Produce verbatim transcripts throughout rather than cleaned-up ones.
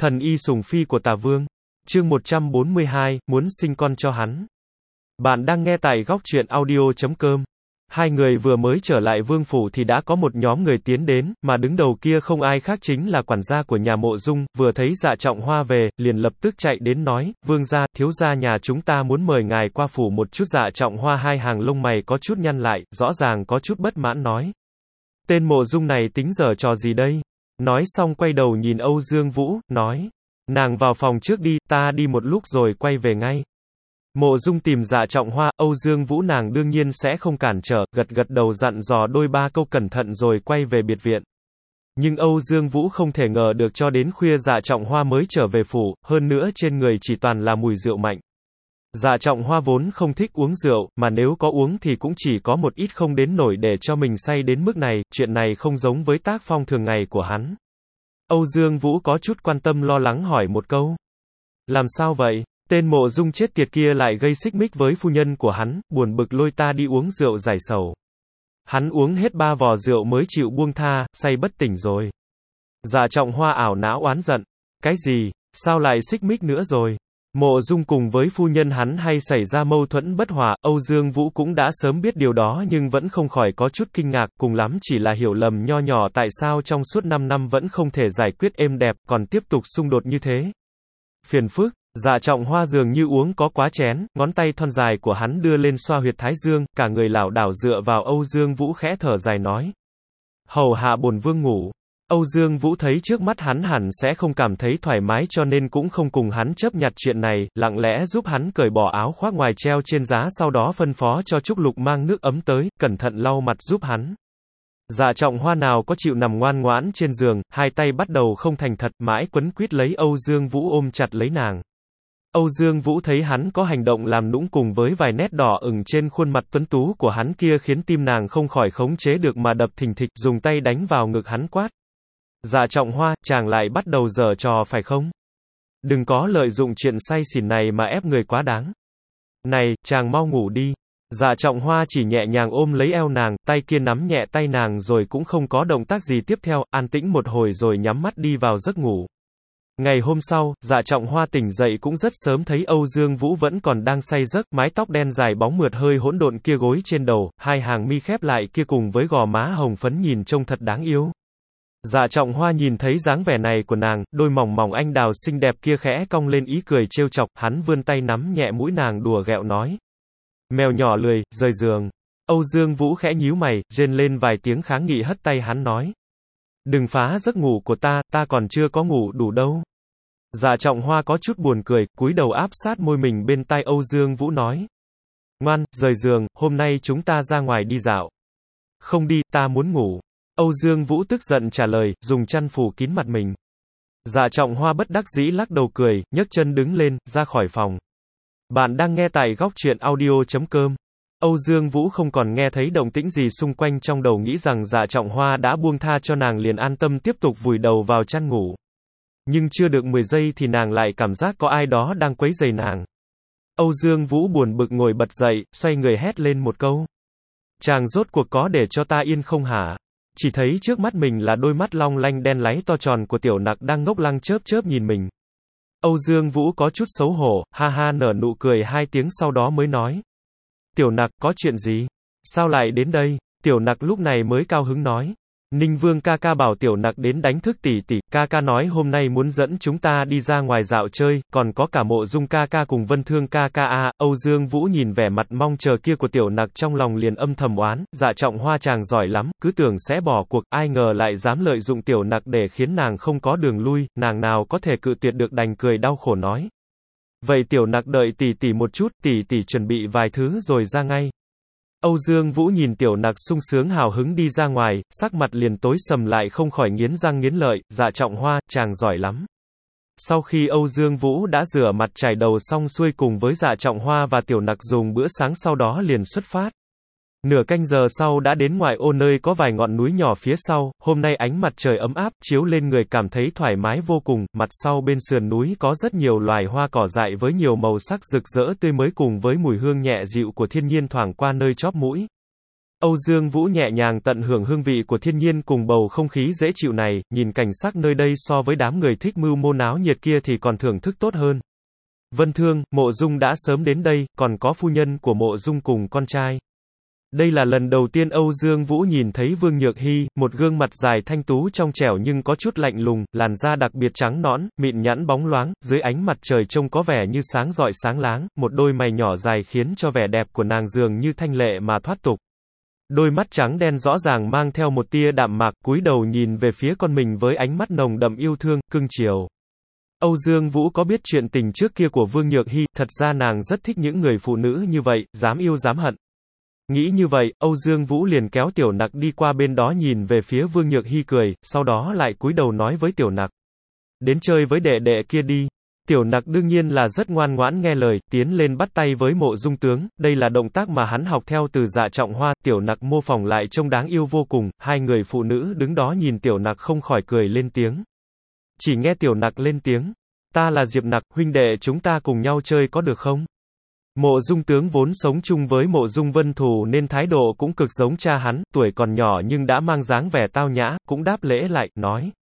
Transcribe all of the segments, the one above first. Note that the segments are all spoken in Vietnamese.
Thần y sủng phi của Tả Vương. Chương một trăm bốn mươi hai, muốn sinh con cho hắn. Bạn đang nghe tại góc truyện audio chấm com. Hai người vừa mới trở lại vương phủ thì đã có một nhóm người tiến đến, mà đứng đầu kia không ai khác chính là quản gia của nhà Mộ Dung, vừa thấy Dạ Trọng Hoa về, liền lập tức chạy đến nói, vương gia, thiếu gia nhà chúng ta muốn mời ngài qua phủ một chút. Dạ Trọng Hoa hai hàng lông mày có chút nhăn lại, rõ ràng có chút bất mãn nói. Tên Mộ Dung này tính giở trò gì đây? Nói xong quay đầu nhìn Âu Dương Vũ, nói, nàng vào phòng trước đi, ta đi một lúc rồi quay về ngay. Mộ Dung tìm Dạ Trọng Hoa, Âu Dương Vũ nàng đương nhiên sẽ không cản trở, gật gật đầu dặn dò đôi ba câu cẩn thận rồi quay về biệt viện. Nhưng Âu Dương Vũ không thể ngờ được cho đến khuya Dạ Trọng Hoa mới trở về phủ, hơn nữa trên người chỉ toàn là mùi rượu mạnh. Dạ Trọng Hoa vốn không thích uống rượu, mà nếu có uống thì cũng chỉ có một ít không đến nổi để cho mình say đến mức này, chuyện này không giống với tác phong thường ngày của hắn. Âu Dương Vũ có chút quan tâm lo lắng hỏi một câu. Làm sao vậy? Tên Mộ Dung chết tiệt kia lại gây xích mích với phu nhân của hắn, buồn bực lôi ta đi uống rượu giải sầu. Hắn uống hết ba vò rượu mới chịu buông tha, say bất tỉnh rồi. Dạ Trọng Hoa ảo não oán giận. Cái gì? Sao lại xích mích nữa rồi? Mộ Dung cùng với phu nhân hắn hay xảy ra mâu thuẫn bất hòa, Âu Dương Vũ cũng đã sớm biết điều đó nhưng vẫn không khỏi có chút kinh ngạc, cùng lắm chỉ là hiểu lầm nho nhỏ tại sao trong suốt năm năm vẫn không thể giải quyết êm đẹp, còn tiếp tục xung đột như thế. Phiền phức. Dạ Trọng Hoa dường như uống có quá chén, ngón tay thon dài của hắn đưa lên xoa huyệt thái dương, cả người lảo đảo dựa vào Âu Dương Vũ khẽ thở dài nói. Hầu hạ bổn vương ngủ. Âu Dương Vũ thấy trước mắt hắn hẳn sẽ không cảm thấy thoải mái cho nên cũng không cùng hắn chấp nhặt chuyện này, lặng lẽ giúp hắn cởi bỏ áo khoác ngoài treo trên giá sau đó phân phó cho Trúc Lục mang nước ấm tới, cẩn thận lau mặt giúp hắn. Dạ Trọng Hoa nào có chịu nằm ngoan ngoãn trên giường, hai tay bắt đầu không thành thật, mãi quấn quýt lấy Âu Dương Vũ ôm chặt lấy nàng. Âu Dương Vũ thấy hắn có hành động làm nũng cùng với vài nét đỏ ửng trên khuôn mặt tuấn tú của hắn kia khiến tim nàng không khỏi khống chế được mà đập thình thịch, dùng tay đánh vào ngực hắn quát. Dạ Trọng Hoa, chàng lại bắt đầu giở trò phải không? Đừng có lợi dụng chuyện say xỉn này mà ép người quá đáng. Này, chàng mau ngủ đi. Dạ Trọng Hoa chỉ nhẹ nhàng ôm lấy eo nàng, tay kia nắm nhẹ tay nàng rồi cũng không có động tác gì tiếp theo, an tĩnh một hồi rồi nhắm mắt đi vào giấc ngủ. Ngày hôm sau, Dạ Trọng Hoa tỉnh dậy cũng rất sớm thấy Âu Dương Vũ vẫn còn đang say giấc, mái tóc đen dài bóng mượt hơi hỗn độn kia gối trên đầu, hai hàng mi khép lại kia cùng với gò má hồng phấn nhìn trông thật đáng yêu. Dạ Trọng Hoa nhìn thấy dáng vẻ này của nàng, đôi mỏng mỏng anh đào xinh đẹp kia khẽ cong lên ý cười trêu chọc, hắn vươn tay nắm nhẹ mũi nàng đùa ghẹo nói. Mèo nhỏ lười, rời giường. Âu Dương Vũ khẽ nhíu mày, rên lên vài tiếng kháng nghị hất tay hắn nói. Đừng phá giấc ngủ của ta, ta còn chưa có ngủ đủ đâu. Dạ Trọng Hoa có chút buồn cười, cúi đầu áp sát môi mình bên tai Âu Dương Vũ nói. Ngoan, rời giường, hôm nay chúng ta ra ngoài đi dạo. Không đi, ta muốn ngủ. Âu Dương Vũ tức giận trả lời, dùng chăn phủ kín mặt mình. Dạ Trọng Hoa bất đắc dĩ lắc đầu cười, nhấc chân đứng lên, ra khỏi phòng. Bạn đang nghe tại góc truyện audio chấm com. Âu Dương Vũ không còn nghe thấy động tĩnh gì xung quanh trong đầu nghĩ rằng Dạ Trọng Hoa đã buông tha cho nàng liền an tâm tiếp tục vùi đầu vào chăn ngủ. Nhưng chưa được mười giây thì nàng lại cảm giác có ai đó đang quấy rầy nàng. Âu Dương Vũ buồn bực ngồi bật dậy, xoay người hét lên một câu. Chàng rốt cuộc có để cho ta yên không hả? Chỉ thấy trước mắt mình là đôi mắt long lanh đen láy to tròn của Tiểu Nặc đang ngốc lăng chớp chớp nhìn mình. Âu Dương Vũ có chút xấu hổ, ha ha nở nụ cười hai tiếng sau đó mới nói. Tiểu Nặc, có chuyện gì? Sao lại đến đây? Tiểu Nặc lúc này mới cao hứng nói. Ninh Vương ca ca bảo Tiểu Nặc đến đánh thức tỷ tỷ, ca ca nói hôm nay muốn dẫn chúng ta đi ra ngoài dạo chơi, còn có cả Mộ Dung ca ca cùng Vân Thương ca ca a. Âu Dương Vũ nhìn vẻ mặt mong chờ kia của Tiểu Nặc trong lòng liền âm thầm oán, Dạ Trọng Hoa chàng giỏi lắm, cứ tưởng sẽ bỏ cuộc, ai ngờ lại dám lợi dụng Tiểu Nặc để khiến nàng không có đường lui, nàng nào có thể cự tuyệt được đành cười đau khổ nói. Vậy Tiểu Nặc đợi tỷ tỷ một chút, tỷ tỷ chuẩn bị vài thứ rồi ra ngay. Âu Dương Vũ nhìn Tiểu Nặc sung sướng hào hứng đi ra ngoài, sắc mặt liền tối sầm lại không khỏi nghiến răng nghiến lợi, Dạ Trọng Hoa, chàng giỏi lắm. Sau khi Âu Dương Vũ đã rửa mặt chải đầu xong xuôi cùng với Dạ Trọng Hoa và Tiểu Nặc dùng bữa sáng sau đó liền xuất phát. Nửa canh giờ sau đã đến ngoại ô nơi có vài ngọn núi nhỏ phía sau, hôm nay ánh mặt trời ấm áp, chiếu lên người cảm thấy thoải mái vô cùng, mặt sau bên sườn núi có rất nhiều loài hoa cỏ dại với nhiều màu sắc rực rỡ tươi mới cùng với mùi hương nhẹ dịu của thiên nhiên thoảng qua nơi chóp mũi. Âu Dương Vũ nhẹ nhàng tận hưởng hương vị của thiên nhiên cùng bầu không khí dễ chịu này, nhìn cảnh sắc nơi đây so với đám người thích mưu mô náo nhiệt kia thì còn thưởng thức tốt hơn. Vân Thương, Mộ Dung đã sớm đến đây, còn có phu nhân của Mộ Dung cùng con trai. Đây là lần đầu tiên Âu Dương Vũ nhìn thấy Vương Nhược Hy, một gương mặt dài thanh tú trong trẻo nhưng có chút lạnh lùng, làn da đặc biệt trắng nõn, mịn nhẵn bóng loáng, dưới ánh mặt trời trông có vẻ như sáng rọi sáng láng, một đôi mày nhỏ dài khiến cho vẻ đẹp của nàng dường như thanh lệ mà thoát tục. Đôi mắt trắng đen rõ ràng mang theo một tia đạm mạc, cúi đầu nhìn về phía con mình với ánh mắt nồng đậm yêu thương, cưng chiều. Âu Dương Vũ có biết chuyện tình trước kia của Vương Nhược Hy, thật ra nàng rất thích những người phụ nữ như vậy, dám yêu dám hận. Nghĩ như vậy, Âu Dương Vũ liền kéo Tiểu Nặc đi qua bên đó nhìn về phía Vương Nhược Hy cười, sau đó lại cúi đầu nói với Tiểu Nặc. Đến chơi với đệ đệ kia đi. Tiểu Nặc đương nhiên là rất ngoan ngoãn nghe lời, tiến lên bắt tay với Mộ Dung tướng, đây là động tác mà hắn học theo từ Dạ Trọng Hoa, Tiểu Nặc mô phỏng lại trông đáng yêu vô cùng, hai người phụ nữ đứng đó nhìn Tiểu Nặc không khỏi cười lên tiếng. Chỉ nghe Tiểu Nặc lên tiếng, ta là Diệp Nặc, huynh đệ chúng ta cùng nhau chơi có được không? Mộ Dung tướng vốn sống chung với Mộ Dung Vân Thù nên thái độ cũng cực giống cha hắn, tuổi còn nhỏ nhưng đã mang dáng vẻ tao nhã, cũng đáp lễ lại, nói.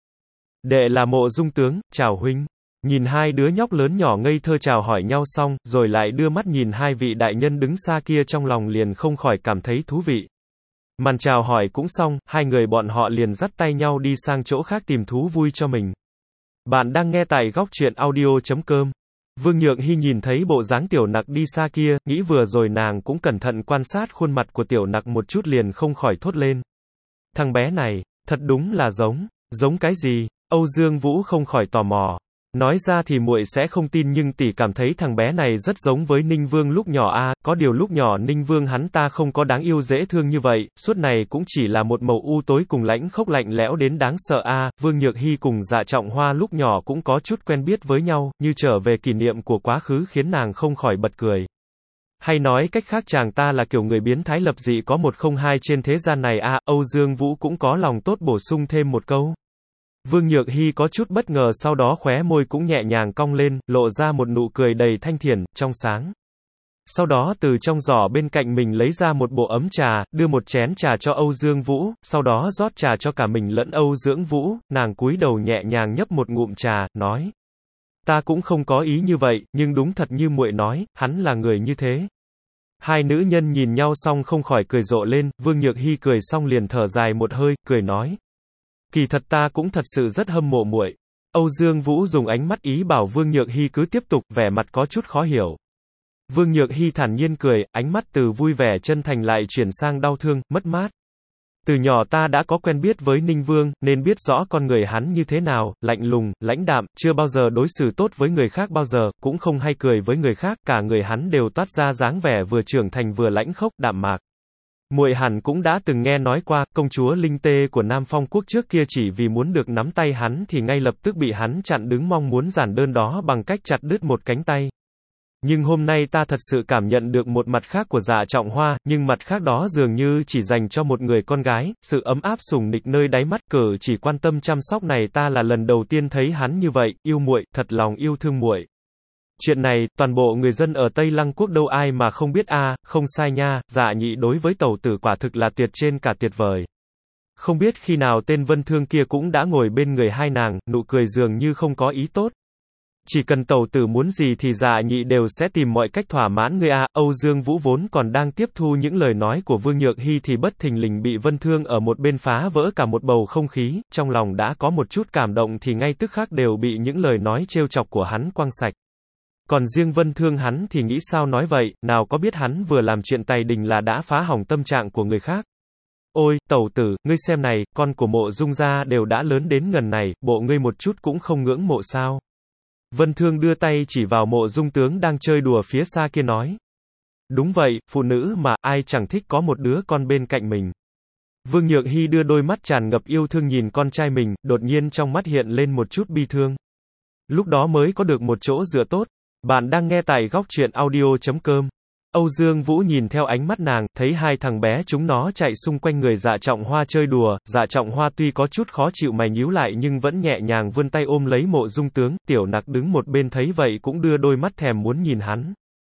Đệ là Mộ Dung tướng, chào huynh. Nhìn hai đứa nhóc lớn nhỏ ngây thơ chào hỏi nhau xong, rồi lại đưa mắt nhìn hai vị đại nhân đứng xa kia trong lòng liền không khỏi cảm thấy thú vị. Màn chào hỏi cũng xong, hai người bọn họ liền dắt tay nhau đi sang chỗ khác tìm thú vui cho mình. Bạn đang nghe tại góc truyện audio chấm com. Vương Nhược Hy nhìn thấy bộ dáng Tiểu Nặc đi xa kia, nghĩ vừa rồi nàng cũng cẩn thận quan sát khuôn mặt của Tiểu Nặc một chút liền không khỏi thốt lên. Thằng bé này, thật đúng là giống, giống cái gì? Âu Dương Vũ không khỏi tò mò. Nói ra thì muội sẽ không tin nhưng tỷ cảm thấy thằng bé này rất giống với Ninh Vương lúc nhỏ a, à, có điều lúc nhỏ Ninh Vương hắn ta không có đáng yêu dễ thương như vậy, suốt này cũng chỉ là một màu u tối cùng lãnh khốc lạnh lẽo đến đáng sợ a. À. Vương Nhược Hy cùng Dạ Trọng Hoa lúc nhỏ cũng có chút quen biết với nhau, như trở về kỷ niệm của quá khứ khiến nàng không khỏi bật cười. Hay nói cách khác chàng ta là kiểu người biến thái lập dị có một không hai trên thế gian này a. À. Âu Dương Vũ cũng có lòng tốt bổ sung thêm một câu. Vương Nhược Hy có chút bất ngờ sau đó khóe môi cũng nhẹ nhàng cong lên, lộ ra một nụ cười đầy thanh thiện, trong sáng. Sau đó từ trong giỏ bên cạnh mình lấy ra một bộ ấm trà, đưa một chén trà cho Âu Dương Vũ, sau đó rót trà cho cả mình lẫn Âu Dương Vũ, nàng cúi đầu nhẹ nhàng nhấp một ngụm trà, nói. Ta cũng không có ý như vậy, nhưng đúng thật như muội nói, hắn là người như thế. Hai nữ nhân nhìn nhau xong không khỏi cười rộ lên, Vương Nhược Hy cười xong liền thở dài một hơi, cười nói. Kỳ thật ta cũng thật sự rất hâm mộ muội. Âu Dương Vũ dùng ánh mắt ý bảo Vương Nhược Hy cứ tiếp tục, vẻ mặt có chút khó hiểu. Vương Nhược Hy thản nhiên cười, ánh mắt từ vui vẻ chân thành lại chuyển sang đau thương, mất mát. Từ nhỏ ta đã có quen biết với Ninh Vương, nên biết rõ con người hắn như thế nào, lạnh lùng, lãnh đạm, chưa bao giờ đối xử tốt với người khác bao giờ, cũng không hay cười với người khác, cả người hắn đều toát ra dáng vẻ vừa trưởng thành vừa lãnh khốc, đạm mạc. Muội hẳn cũng đã từng nghe nói qua, công chúa Linh Tê của Nam Phong quốc trước kia chỉ vì muốn được nắm tay hắn thì ngay lập tức bị hắn chặn đứng mong muốn giản đơn đó bằng cách chặt đứt một cánh tay. Nhưng hôm nay ta thật sự cảm nhận được một mặt khác của Dạ Trọng Hoa, nhưng mặt khác đó dường như chỉ dành cho một người con gái, sự ấm áp sủng nịch nơi đáy mắt cử chỉ quan tâm chăm sóc này ta là lần đầu tiên thấy hắn như vậy, yêu muội, thật lòng yêu thương muội. Chuyện này, toàn bộ người dân ở Tây Lăng Quốc đâu ai mà không biết a, à, không sai nha, Dạ nhị đối với tẩu tử quả thực là tuyệt trên cả tuyệt vời. Không biết khi nào tên Vân Thương kia cũng đã ngồi bên người hai nàng, nụ cười dường như không có ý tốt. Chỉ cần tẩu tử muốn gì thì Dạ nhị đều sẽ tìm mọi cách thỏa mãn người a. À. Âu Dương Vũ vốn còn đang tiếp thu những lời nói của Vương Nhược Hy thì bất thình lình bị Vân Thương ở một bên phá vỡ cả một bầu không khí, trong lòng đã có một chút cảm động thì ngay tức khắc đều bị những lời nói trêu chọc của hắn quăng sạch. Còn riêng Vân Thương hắn thì nghĩ sao nói vậy, nào có biết hắn vừa làm chuyện tày đình là đã phá hỏng tâm trạng của người khác. Ôi, tẩu tử, ngươi xem này, con của Mộ Dung gia đều đã lớn đến ngần này, bộ ngươi một chút cũng không ngưỡng mộ sao. Vân Thương đưa tay chỉ vào Mộ Dung tướng đang chơi đùa phía xa kia nói. Đúng vậy, phụ nữ mà, ai chẳng thích có một đứa con bên cạnh mình. Vương Nhược Hy đưa đôi mắt tràn ngập yêu thương nhìn con trai mình, đột nhiên trong mắt hiện lên một chút bi thương. Lúc đó mới có được một chỗ dựa tốt. Bạn đang nghe tại góc truyện audio chấm com. Âu Dương Vũ nhìn theo ánh mắt nàng, thấy hai thằng bé chúng nó chạy xung quanh người Dạ Trọng Hoa chơi đùa, Dạ Trọng Hoa tuy có chút khó chịu mày nhíu lại nhưng vẫn nhẹ nhàng vươn tay ôm lấy Mộ Dung tướng, Tiểu Nặc đứng một bên thấy vậy cũng đưa đôi mắt thèm muốn nhìn hắn.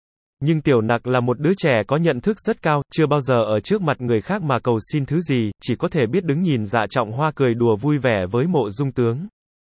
Nhưng Tiểu Nặc là một đứa trẻ có nhận thức rất cao, chưa bao giờ ở trước mặt người khác mà cầu xin thứ gì, chỉ có thể biết đứng nhìn Dạ Trọng Hoa cười đùa vui vẻ với Mộ Dung tướng.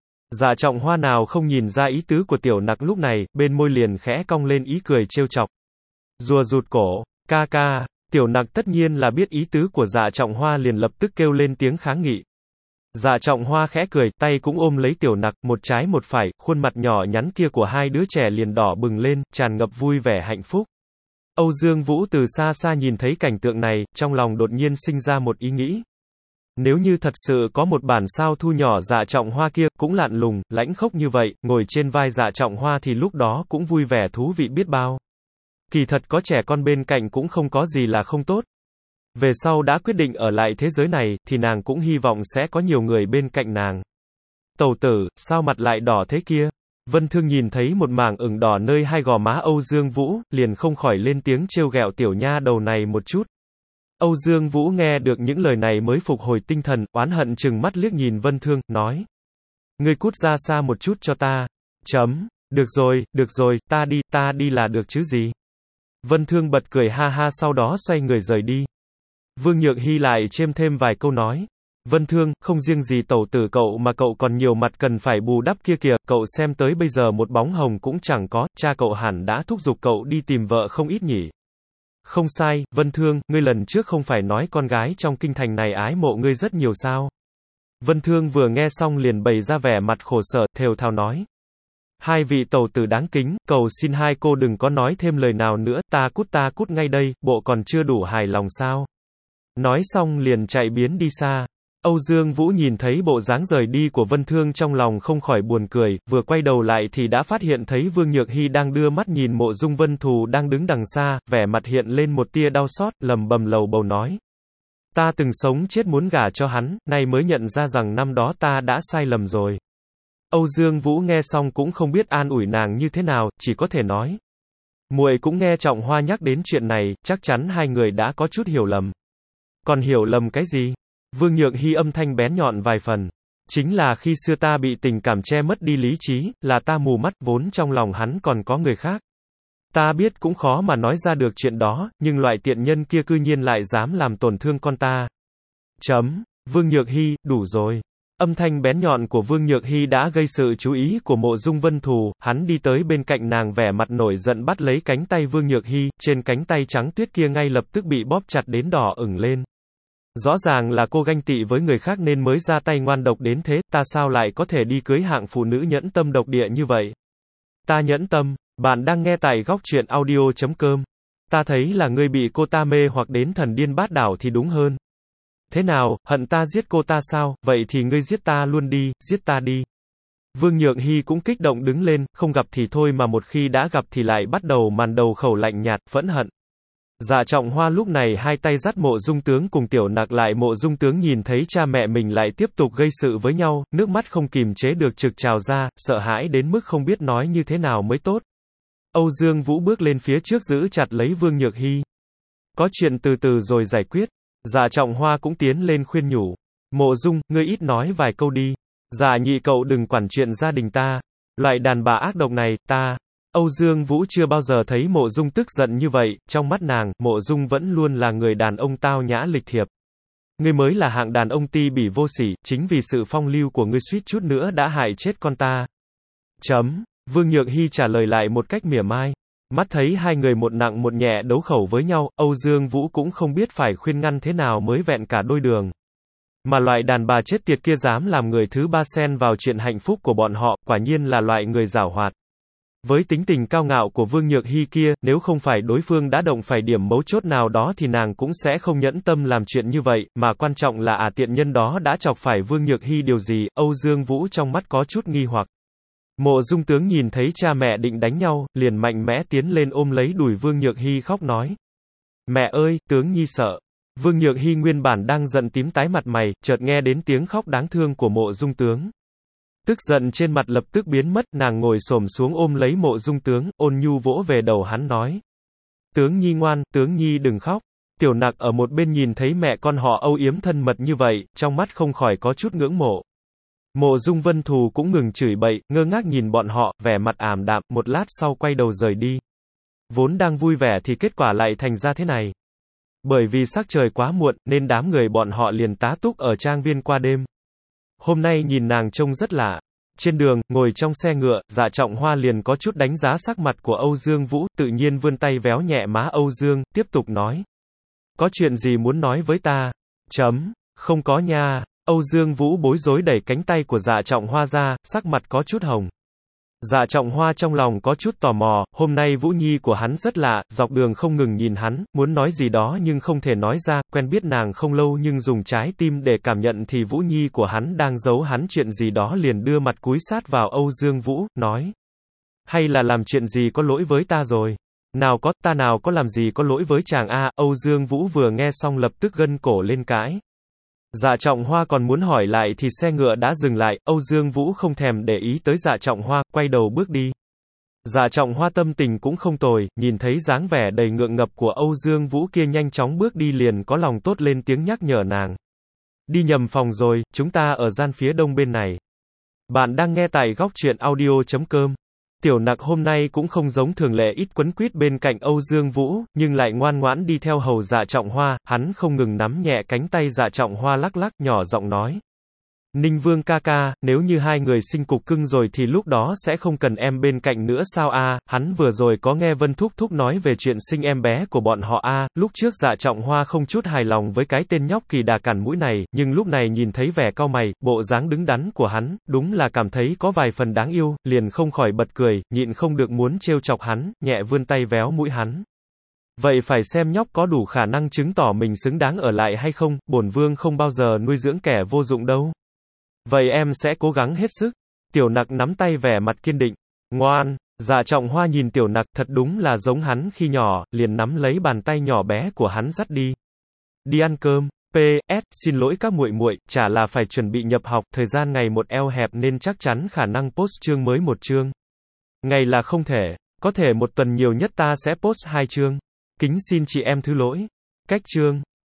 Dạ Trọng Hoa nào không nhìn ra ý tứ của Tiểu Nặc lúc này, bên môi liền khẽ cong lên ý cười trêu chọc. Rùa rụt cổ, ca ca, Tiểu Nặc tất nhiên là biết ý tứ của Dạ Trọng Hoa liền lập tức kêu lên tiếng kháng nghị. Dạ Trọng Hoa khẽ cười, tay cũng ôm lấy Tiểu Nặc, một trái một phải, khuôn mặt nhỏ nhắn kia của hai đứa trẻ liền đỏ bừng lên, tràn ngập vui vẻ hạnh phúc. Âu Dương Vũ từ xa xa nhìn thấy cảnh tượng này, trong lòng đột nhiên sinh ra một ý nghĩ. Nếu như thật sự có một bản sao thu nhỏ Dạ Trọng Hoa kia, cũng lạnh lùng, lãnh khốc như vậy, ngồi trên vai Dạ Trọng Hoa thì lúc đó cũng vui vẻ thú vị biết bao. Kỳ thật có trẻ con bên cạnh cũng không có gì là không tốt. Về sau đã quyết định ở lại thế giới này, thì nàng cũng hy vọng sẽ có nhiều người bên cạnh nàng. Tẩu tử, sao mặt lại đỏ thế kia? Vân Thương nhìn thấy một mảng ửng đỏ nơi hai gò má Âu Dương Vũ, liền không khỏi lên tiếng trêu ghẹo tiểu nha đầu này một chút. Âu Dương Vũ nghe được những lời này mới phục hồi tinh thần, oán hận chừng mắt liếc nhìn Vân Thương, nói. Ngươi cút ra xa một chút cho ta. Chấm. Được rồi, được rồi, ta đi, ta đi là được chứ gì. Vân Thương bật cười ha ha sau đó xoay người rời đi. Vương Nhược Hy lại chêm thêm vài câu nói. Vân Thương, không riêng gì tẩu tử cậu mà cậu còn nhiều mặt cần phải bù đắp kia kìa, cậu xem tới bây giờ một bóng hồng cũng chẳng có, cha cậu hẳn đã thúc giục cậu đi tìm vợ không ít nhỉ. Không sai, Vân Thương, ngươi lần trước không phải nói con gái trong kinh thành này ái mộ ngươi rất nhiều sao. Vân Thương vừa nghe xong liền bày ra vẻ mặt khổ sở, thều thào nói. Hai vị tẩu tử đáng kính, cầu xin hai cô đừng có nói thêm lời nào nữa, ta cút ta cút ngay đây, bộ còn chưa đủ hài lòng sao. Nói xong liền chạy biến đi xa. Âu Dương Vũ nhìn thấy bộ dáng rời đi của Vân Thương trong lòng không khỏi buồn cười, vừa quay đầu lại thì đã phát hiện thấy Vương Nhược Hy đang đưa mắt nhìn Mộ Dung Vân Thù đang đứng đằng xa, vẻ mặt hiện lên một tia đau xót, lầm bầm lầu bầu nói. Ta từng sống chết muốn gả cho hắn, nay mới nhận ra rằng năm đó ta đã sai lầm rồi. Âu Dương Vũ nghe xong cũng không biết an ủi nàng như thế nào, chỉ có thể nói. Muội cũng nghe Trọng Hoa nhắc đến chuyện này, chắc chắn hai người đã có chút hiểu lầm. Còn hiểu lầm cái gì? Vương Nhược Hy âm thanh bén nhọn vài phần. Chính là khi xưa ta bị tình cảm che mất đi lý trí, là ta mù mắt, vốn trong lòng hắn còn có người khác. Ta biết cũng khó mà nói ra được chuyện đó, nhưng loại tiện nhân kia cư nhiên lại dám làm tổn thương con ta. Chấm. Vương Nhược Hy, đủ rồi. Âm thanh bén nhọn của Vương Nhược Hy đã gây sự chú ý của Mộ Dung Vân Thù, hắn đi tới bên cạnh nàng vẻ mặt nổi giận bắt lấy cánh tay Vương Nhược Hy, trên cánh tay trắng tuyết kia ngay lập tức bị bóp chặt đến đỏ ửng lên. Rõ ràng là cô ganh tị với người khác nên mới ra tay ngoan độc đến thế, ta sao lại có thể đi cưới hạng phụ nữ nhẫn tâm độc địa như vậy? Ta nhẫn tâm, bạn đang nghe tại góc truyện audio chấm com. Ta thấy là ngươi bị cô ta mê hoặc đến thần điên bát đảo thì đúng hơn. Thế nào, hận ta giết cô ta sao, vậy thì ngươi giết ta luôn đi, giết ta đi. Vương Nhược Hy cũng kích động đứng lên, không gặp thì thôi mà một khi đã gặp thì lại bắt đầu màn đầu khẩu lạnh nhạt, phẫn hận. Dạ Trọng Hoa lúc này hai tay dắt Mộ Dung tướng cùng Tiểu Nặc lại Mộ Dung tướng nhìn thấy cha mẹ mình lại tiếp tục gây sự với nhau, nước mắt không kìm chế được trực trào ra, sợ hãi đến mức không biết nói như thế nào mới tốt. Âu Dương Vũ bước lên phía trước giữ chặt lấy Vương Nhược Hy. Có chuyện từ từ rồi giải quyết. Dạ Trọng Hoa cũng tiến lên khuyên nhủ. Mộ Dung, ngươi ít nói vài câu đi. Dạ nhị cậu đừng quản chuyện gia đình ta. Loại đàn bà ác độc này, ta... Âu Dương Vũ chưa bao giờ thấy Mộ Dung tức giận như vậy, trong mắt nàng, Mộ Dung vẫn luôn là người đàn ông tao nhã lịch thiệp. Ngươi mới là hạng đàn ông ti bỉ vô sỉ, chính vì sự phong lưu của ngươi suýt chút nữa đã hại chết con ta. Chấm. Vương Nhược Hy trả lời lại một cách mỉa mai. Mắt thấy hai người một nặng một nhẹ đấu khẩu với nhau, Âu Dương Vũ cũng không biết phải khuyên ngăn thế nào mới vẹn cả đôi đường. Mà loại đàn bà chết tiệt kia dám làm người thứ ba xen vào chuyện hạnh phúc của bọn họ, quả nhiên là loại người giảo hoạt. Với tính tình cao ngạo của Vương Nhược Hy kia, nếu không phải đối phương đã động phải điểm mấu chốt nào đó thì nàng cũng sẽ không nhẫn tâm làm chuyện như vậy, mà quan trọng là à tiện nhân đó đã chọc phải Vương Nhược Hy điều gì, Âu Dương Vũ trong mắt có chút nghi hoặc. Mộ Dung tướng nhìn thấy cha mẹ định đánh nhau, liền mạnh mẽ tiến lên ôm lấy đùi Vương Nhược Hy khóc nói. Mẹ ơi, tướng nhi sợ. Vương Nhược Hy nguyên bản đang giận tím tái mặt mày, chợt nghe đến tiếng khóc đáng thương của Mộ Dung tướng. Tức giận trên mặt lập tức biến mất, nàng ngồi xổm xuống ôm lấy Mộ Dung tướng, ôn nhu vỗ về đầu hắn nói. Tướng nhi ngoan, tướng nhi đừng khóc. Tiểu Nặc ở một bên nhìn thấy mẹ con họ âu yếm thân mật như vậy, trong mắt không khỏi có chút ngưỡng mộ. Mộ Dung Vân Thù cũng ngừng chửi bậy, ngơ ngác nhìn bọn họ, vẻ mặt ảm đạm, một lát sau quay đầu rời đi. Vốn đang vui vẻ thì kết quả lại thành ra thế này. Bởi vì sắc trời quá muộn, nên đám người bọn họ liền tá túc ở trang viên qua đêm. Hôm nay nhìn nàng trông rất lạ. Trên đường, ngồi trong xe ngựa, Dạ Trọng Hoa liền có chút đánh giá sắc mặt của Âu Dương Vũ, tự nhiên vươn tay véo nhẹ má Âu Dương, tiếp tục nói. Có chuyện gì muốn nói với ta? Chấm, không có nha. Âu Dương Vũ bối rối đẩy cánh tay của Dạ Trọng Hoa ra, sắc mặt có chút hồng. Dạ Trọng Hoa trong lòng có chút tò mò, hôm nay Vũ Nhi của hắn rất lạ, dọc đường không ngừng nhìn hắn, muốn nói gì đó nhưng không thể nói ra, quen biết nàng không lâu nhưng dùng trái tim để cảm nhận thì Vũ Nhi của hắn đang giấu hắn chuyện gì đó, liền đưa mặt cúi sát vào Âu Dương Vũ, nói. Hay là làm chuyện gì có lỗi với ta rồi? Nào có, ta nào có làm gì có lỗi với chàng a. Âu Dương Vũ vừa nghe xong lập tức gân cổ lên cãi. Dạ Trọng Hoa còn muốn hỏi lại thì xe ngựa đã dừng lại, Âu Dương Vũ không thèm để ý tới Dạ Trọng Hoa, quay đầu bước đi. Dạ Trọng Hoa tâm tình cũng không tồi, nhìn thấy dáng vẻ đầy ngượng ngập của Âu Dương Vũ kia nhanh chóng bước đi liền có lòng tốt lên tiếng nhắc nhở nàng. Đi nhầm phòng rồi, chúng ta ở gian phía đông bên này. Bạn đang nghe tại góc truyện audio chấm com. Tiểu Nặc hôm nay cũng không giống thường lệ ít quấn quýt bên cạnh Âu Dương Vũ, nhưng lại ngoan ngoãn đi theo hầu Dạ Trọng Hoa, hắn không ngừng nắm nhẹ cánh tay Dạ Trọng Hoa lắc lắc, nhỏ giọng nói. Ninh Vương ca ca, nếu như hai người sinh cục cưng rồi thì lúc đó sẽ không cần em bên cạnh nữa sao a? Hắn vừa rồi có nghe Vân Thúc Thúc nói về chuyện sinh em bé của bọn họ a. Lúc trước Dạ Trọng Hoa không chút hài lòng với cái tên nhóc kỳ đà cản mũi này, nhưng lúc này nhìn thấy vẻ cau mày, bộ dáng đứng đắn của hắn, đúng là cảm thấy có vài phần đáng yêu, liền không khỏi bật cười, nhịn không được muốn trêu chọc hắn, nhẹ vươn tay véo mũi hắn. Vậy phải xem nhóc có đủ khả năng chứng tỏ mình xứng đáng ở lại hay không, bổn vương không bao giờ nuôi dưỡng kẻ vô dụng đâu. Vậy em sẽ cố gắng hết sức. Tiểu Nặc nắm tay vẻ mặt kiên định. Ngoan. Dạ Trọng Hoa nhìn Tiểu Nặc thật đúng là giống hắn khi nhỏ, liền nắm lấy bàn tay nhỏ bé của hắn dắt đi. Đi ăn cơm. pê ét Xin lỗi các muội muội, chả là phải chuẩn bị nhập học, thời gian ngày một eo hẹp nên chắc chắn khả năng post chương mới một chương. Ngày là không thể, có thể một tuần nhiều nhất ta sẽ post hai chương. Kính xin chị em thứ lỗi. Cách chương.